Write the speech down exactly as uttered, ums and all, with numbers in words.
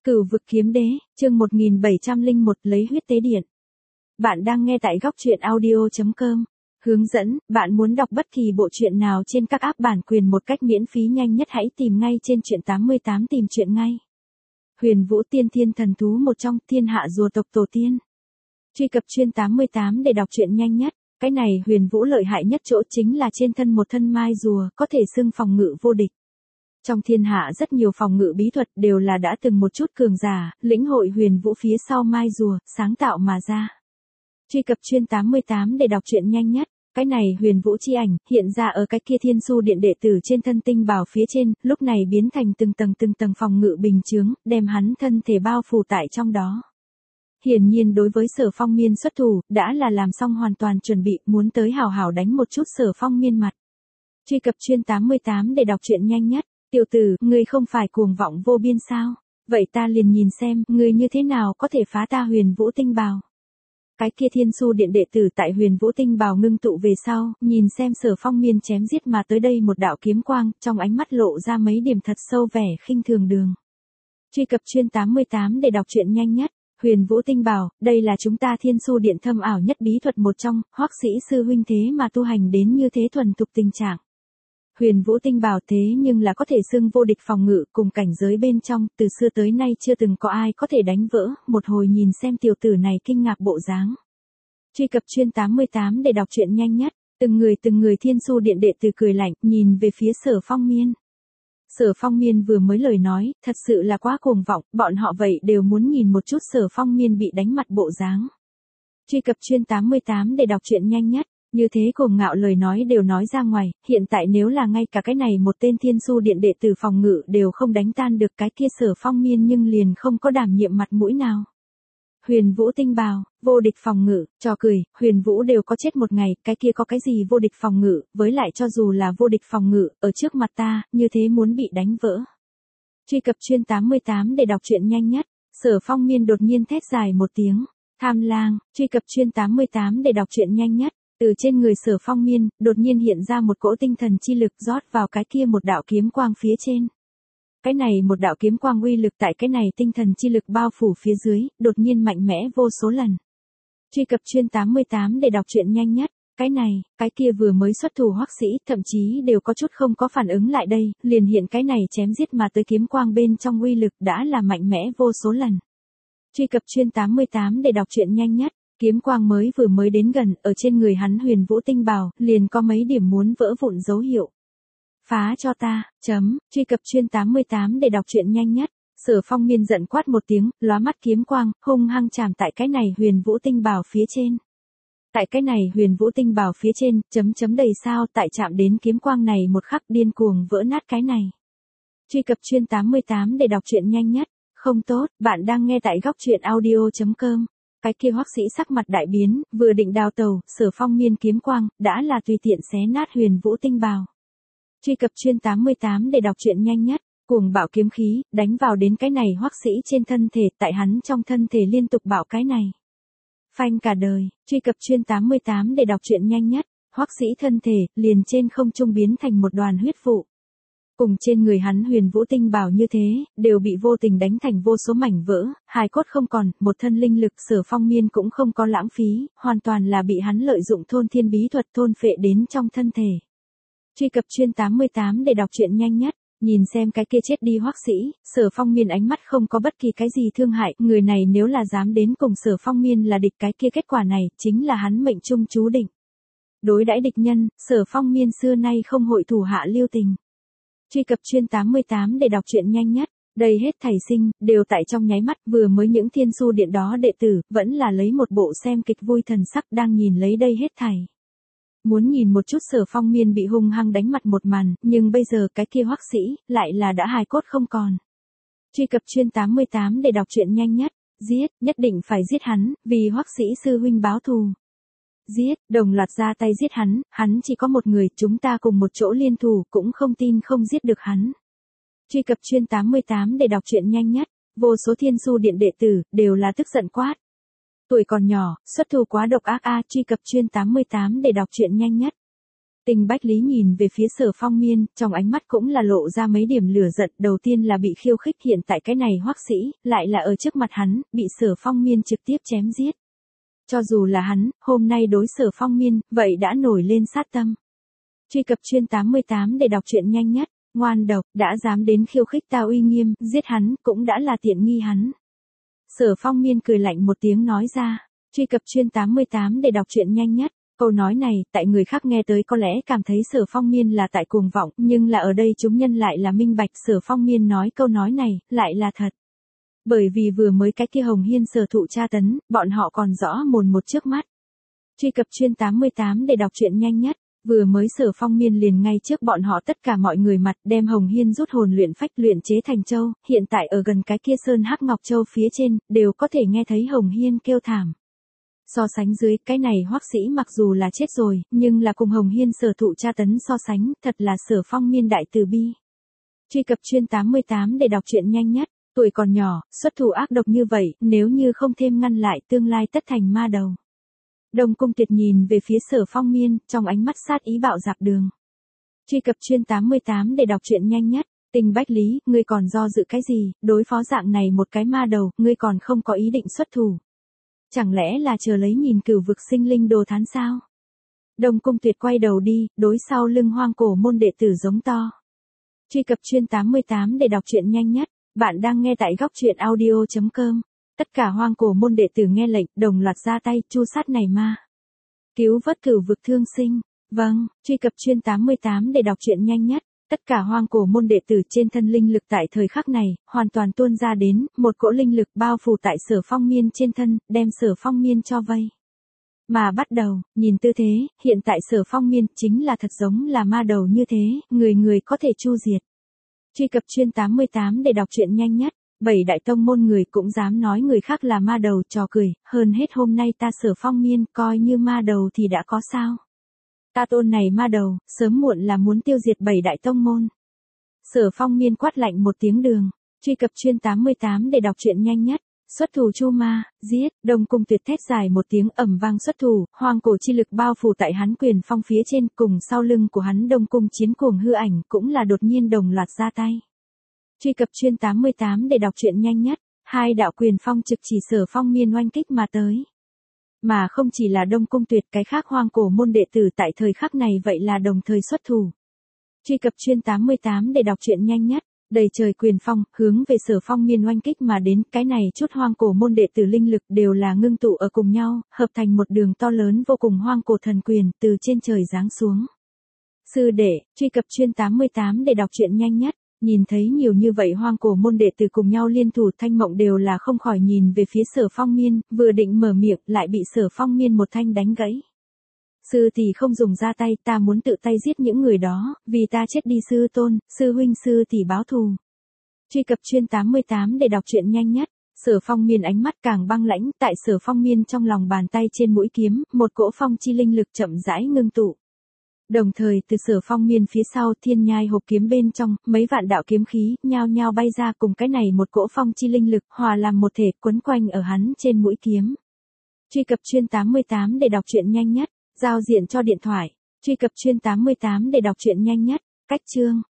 Cửu vực kiếm đế, chương một nghìn bảy trăm lẻ một lấy huyết tế điện. Bạn đang nghe tại góc truyện audio chấm com. Hướng dẫn, bạn muốn đọc bất kỳ bộ truyện nào trên các app bản quyền một cách miễn phí nhanh nhất hãy tìm ngay trên truyện tám mươi tám tìm truyện ngay. Huyền Vũ Tiên Thiên thần thú một trong thiên hạ rùa tộc tổ tiên. Truy cập truyện tám mươi tám để đọc truyện nhanh nhất. Cái này Huyền Vũ lợi hại nhất chỗ chính là trên thân một thân mai rùa có thể xưng phòng ngự vô địch. Trong thiên hạ rất nhiều phòng ngự bí thuật đều là đã từng một chút cường giả, lĩnh hội Huyền Vũ phía sau mai rùa, sáng tạo mà ra. Truy cập truyện tám mươi tám để đọc truyện nhanh nhất. Cái này Huyền Vũ chi ảnh, hiện ra ở cái kia Thiên Su Điện đệ tử trên thân tinh bào phía trên, lúc này biến thành từng tầng từng tầng phòng ngự bình chướng, đem hắn thân thể bao phủ tại trong đó. Hiển nhiên đối với Sở Phong Miên xuất thủ, đã là làm xong hoàn toàn chuẩn bị, muốn tới hào hào đánh một chút Sở Phong Miên mặt. Truy cập truyện tám mươi tám để đọc truyện nhanh nhất. Tiểu tử, ngươi không phải cuồng vọng vô biên sao? Vậy ta liền nhìn xem, ngươi như thế nào có thể phá ta Huyền Vũ tinh bào. Cái kia Thiên Su Điện đệ tử tại Huyền Vũ tinh bào ngưng tụ về sau, nhìn xem Sở Phong Miên chém giết mà tới đây một đạo kiếm quang, trong ánh mắt lộ ra mấy điểm thật sâu vẻ khinh thường đường. Truy cập truyện tám mươi tám để đọc truyện nhanh nhất. Huyền Vũ tinh bào, đây là chúng ta Thiên Su Điện thâm ảo nhất bí thuật một trong, Hoắc sĩ sư huynh thế mà tu hành đến như thế thuần thục tình trạng. Huyền Vũ tinh bào thế nhưng là có thể xưng vô địch phòng ngự cùng cảnh giới bên trong, từ xưa tới nay chưa từng có ai có thể đánh vỡ, một hồi nhìn xem tiểu tử này kinh ngạc bộ dáng. Truy cập truyện tám mươi tám để đọc truyện nhanh nhất, từng người từng người Thiên Su Điện đệ tử cười lạnh, nhìn về phía Sở Phong Miên. Sở Phong Miên vừa mới lời nói, thật sự là quá cuồng vọng, bọn họ vậy đều muốn nhìn một chút Sở Phong Miên bị đánh mặt bộ dáng. Truy cập truyện tám mươi tám để đọc truyện nhanh nhất. Như thế cuồng ngạo lời nói đều nói ra ngoài, hiện tại nếu là ngay cả cái này một tên Thiên Su Điện đệ tử phòng ngự đều không đánh tan được cái kia Sở Phong Miên nhưng liền không có đảm nhiệm mặt mũi nào. Huyền Vũ tinh bào, vô địch phòng ngự, trò cười, Huyền Vũ đều có chết một ngày, cái kia có cái gì vô địch phòng ngự, với lại cho dù là vô địch phòng ngự, ở trước mặt ta, như thế muốn bị đánh vỡ. Truy cập truyện tám mươi tám để đọc truyện nhanh nhất, Sở Phong Miên đột nhiên thét dài một tiếng, tham lang, truy cập truyện tám mươi tám để đọc truyện nhanh nhất. Từ trên người Sở Phong Miên, đột nhiên hiện ra một cỗ tinh thần chi lực rót vào cái kia một đạo kiếm quang phía trên. Cái này một đạo kiếm quang uy lực tại cái này tinh thần chi lực bao phủ phía dưới, đột nhiên mạnh mẽ vô số lần. Truy cập truyện tám mươi tám để đọc truyện nhanh nhất. Cái này, cái kia vừa mới xuất thủ Hoắc sĩ, thậm chí đều có chút không có phản ứng lại đây, liền hiện cái này chém giết mà tới kiếm quang bên trong uy lực đã là mạnh mẽ vô số lần. Truy cập truyện tám mươi tám để đọc truyện nhanh nhất. Kiếm quang mới vừa mới đến gần, ở trên người hắn Huyền Vũ tinh bào, liền có mấy điểm muốn vỡ vụn dấu hiệu. Phá cho ta, chấm, truy cập truyện tám mươi tám để đọc truyện nhanh nhất. Sở Phong Miên giận quát một tiếng, lóa mắt kiếm quang, hung hăng chạm tại cái này Huyền Vũ tinh bào phía trên. Tại cái này Huyền Vũ tinh bào phía trên, chấm chấm đầy sao tại chạm đến kiếm quang này một khắc điên cuồng vỡ nát cái này. Truy cập truyện tám mươi tám để đọc truyện nhanh nhất. Không tốt, bạn đang nghe tại góc truyện audio chấm com. Cái kia Hoắc sĩ sắc mặt đại biến, vừa định đào tẩu, Sở Phong Miên kiếm quang, đã là tùy tiện xé nát Huyền Vũ tinh bào. Truy cập truyện tám mươi tám để đọc truyện nhanh nhất, cuồng bạo kiếm khí, đánh vào đến cái này Hoắc sĩ trên thân thể, tại hắn trong thân thể liên tục bạo cái này. Phanh cả đời, truy cập truyện tám mươi tám để đọc truyện nhanh nhất, Hoắc sĩ thân thể, liền trên không trung biến thành một đoàn huyết vụ. Cùng trên người hắn Huyền Vũ tinh bào như thế, đều bị vô tình đánh thành vô số mảnh vỡ, hài cốt không còn, một thân linh lực Sở Phong Miên cũng không có lãng phí, hoàn toàn là bị hắn lợi dụng thôn thiên bí thuật thôn phệ đến trong thân thể. Truy cập truyện tám mươi tám để đọc truyện nhanh nhất, nhìn xem cái kia chết đi Hoắc sĩ, Sở Phong Miên ánh mắt không có bất kỳ cái gì thương hại, người này nếu là dám đến cùng Sở Phong Miên là địch cái kia kết quả này, chính là hắn mệnh trung chú định. Đối đãi địch nhân, Sở Phong Miên xưa nay không hội thủ hạ lưu tình. Truy cập truyện tám mươi tám để đọc truyện nhanh nhất, đây hết thảy sinh, đều tại trong nháy mắt, vừa mới những Thiên Su Điện đó đệ tử, vẫn là lấy một bộ xem kịch vui thần sắc đang nhìn lấy đây hết thảy. Muốn nhìn một chút Sở Phong Miên bị hung hăng đánh mặt một màn, nhưng bây giờ cái kia Hoắc sĩ, lại là đã hài cốt không còn. Truy cập truyện tám mươi tám để đọc truyện nhanh nhất, giết, nhất định phải giết hắn, vì Hoắc sĩ sư huynh báo thù. Giết, đồng loạt ra tay giết hắn, hắn chỉ có một người, chúng ta cùng một chỗ liên thủ, cũng không tin không giết được hắn. Truy cập truyện tám mươi tám để đọc truyện nhanh nhất, vô số Thiên Su Điện đệ tử, đều là tức giận quát. Tuổi còn nhỏ, xuất thủ quá độc ác a, truy cập truyện tám mươi tám để đọc truyện nhanh nhất. Tình Bách Lý nhìn về phía Sở Phong Miên, trong ánh mắt cũng là lộ ra mấy điểm lửa giận, đầu tiên là bị khiêu khích, hiện tại cái này Hoắc sĩ, lại là ở trước mặt hắn, bị Sở Phong Miên trực tiếp chém giết. Cho dù là hắn, hôm nay đối Sở Phong Miên, vậy đã nổi lên sát tâm. Truy cập chuyên tám mươi tám để đọc truyện nhanh nhất, ngoan độc, đã dám đến khiêu khích ta uy nghiêm, giết hắn, cũng đã là tiện nghi hắn. Sở Phong Miên cười lạnh một tiếng nói ra, truy cập chuyên tám mươi tám để đọc truyện nhanh nhất. Câu nói này, tại người khác nghe tới có lẽ cảm thấy Sở Phong Miên là tại cuồng vọng, nhưng là ở đây chúng nhân lại là minh bạch Sở Phong Miên nói câu nói này, lại là thật. Bởi vì vừa mới cái kia Hồng Hiên sở thụ tra tấn, bọn họ còn rõ mồn một trước mắt. Truy cập chuyên tám mươi tám để đọc truyện nhanh nhất, vừa mới Sở Phong Miên liền ngay trước bọn họ tất cả mọi người mặt đem Hồng Hiên rút hồn luyện phách luyện chế thành châu, hiện tại ở gần cái kia sơn hắc ngọc châu phía trên, đều có thể nghe thấy Hồng Hiên kêu thảm. So sánh dưới, cái này Hoắc sĩ mặc dù là chết rồi, nhưng là cùng Hồng Hiên sở thụ tra tấn so sánh, thật là Sở Phong Miên đại từ bi. Truy cập chuyên tám mươi tám để đọc truyện nhanh nhất, tuổi còn nhỏ, xuất thủ ác độc như vậy, nếu như không thêm ngăn lại tương lai tất thành ma đầu. Đông Cung Tuyệt nhìn về phía Sở Phong Miên, trong ánh mắt sát ý bạo dạp đường. Truy cập chuyên tám mươi tám để đọc truyện nhanh nhất, Tình Bách Lý, ngươi còn do dự cái gì, đối phó dạng này một cái ma đầu, ngươi còn không có ý định xuất thủ. Chẳng lẽ là chờ lấy nhìn cửu vực sinh linh đồ thán sao? Đông Cung Tuyệt quay đầu đi, đối sau lưng Hoang Cổ môn đệ tử giống to. Truy cập chuyên tám mươi tám để đọc truyện nhanh nhất, bạn đang nghe tại góc truyện audio chấm com. Tất cả Hoang Cổ môn đệ tử nghe lệnh, đồng loạt ra tay, chu sát này ma. Cứu vớt cửu vực thương sinh. Vâng, truy cập chuyên tám mươi tám để đọc truyện nhanh nhất. Tất cả Hoang Cổ môn đệ tử trên thân linh lực tại thời khắc này, hoàn toàn tuôn ra đến, một cỗ linh lực bao phủ tại Sở Phong Miên trên thân, đem Sở Phong Miên cho vây. Mà bắt đầu, nhìn tư thế, hiện tại Sở Phong Miên chính là thật giống là ma đầu như thế, người người có thể chu diệt. Truy cập chuyên tám mươi tám để đọc truyện nhanh nhất, bảy đại tông môn người cũng dám nói người khác là ma đầu, trò cười, hơn hết hôm nay ta Sở Phong Miên coi như ma đầu thì đã có sao. Ta tôn này ma đầu, sớm muộn là muốn tiêu diệt bảy đại tông môn. Sở Phong Miên quát lạnh một tiếng đường, truy cập chuyên tám mươi tám để đọc truyện nhanh nhất, xuất thủ chu ma, giết, Đông Cung Tuyệt thét dài một tiếng ầm vang xuất thủ, hoang cổ chi lực bao phủ tại hắn quyền phong phía trên, cùng sau lưng của hắn Đông Cung chiến cuồng hư ảnh cũng là đột nhiên đồng loạt ra tay. Truy cập chuyên tám mươi tám để đọc truyện nhanh nhất, hai đạo quyền phong trực chỉ Sở Phong Miên oanh kích mà tới. Mà không chỉ là Đông Cung Tuyệt, cái khác Hoang Cổ môn đệ tử tại thời khắc này vậy là đồng thời xuất thủ. Truy cập chuyên tám mươi tám để đọc truyện nhanh nhất, đầy trời quyền phong, hướng về Sở Phong Miên oanh kích mà đến, cái này chút Hoang Cổ môn đệ tử linh lực đều là ngưng tụ ở cùng nhau, hợp thành một đường to lớn vô cùng Hoang Cổ thần quyền, từ trên trời giáng xuống. Sư đệ, truy cập chuyên tám mươi tám để đọc truyện nhanh nhất. Nhìn thấy nhiều như vậy Hoang Cổ môn đệ tử cùng nhau liên thủ, Thanh Mộng đều là không khỏi nhìn về phía Sở Phong Miên, vừa định mở miệng lại bị Sở Phong Miên một thanh đánh gãy. Sư tỷ không dùng ra tay, ta muốn tự tay giết những người đó, vì ta chết đi sư tôn, sư huynh sư tỷ báo thù. Truy cập chuyên tám mươi tám để đọc truyện nhanh nhất, Sở Phong Miên ánh mắt càng băng lãnh, tại Sở Phong Miên trong lòng bàn tay trên mũi kiếm, một cỗ phong chi linh lực chậm rãi ngưng tụ. Đồng thời từ Sở Phong Miên phía sau thiên nhai hộp kiếm bên trong, mấy vạn đạo kiếm khí, nhao nhao bay ra cùng cái này một cỗ phong chi linh lực, hòa làm một thể quấn quanh ở hắn trên mũi kiếm. Truy cập chuyên tám mươi tám để đọc truyện nhanh nhất, giao diện cho điện thoại. Truy cập chuyên tám mươi tám để đọc truyện nhanh nhất, cách chương.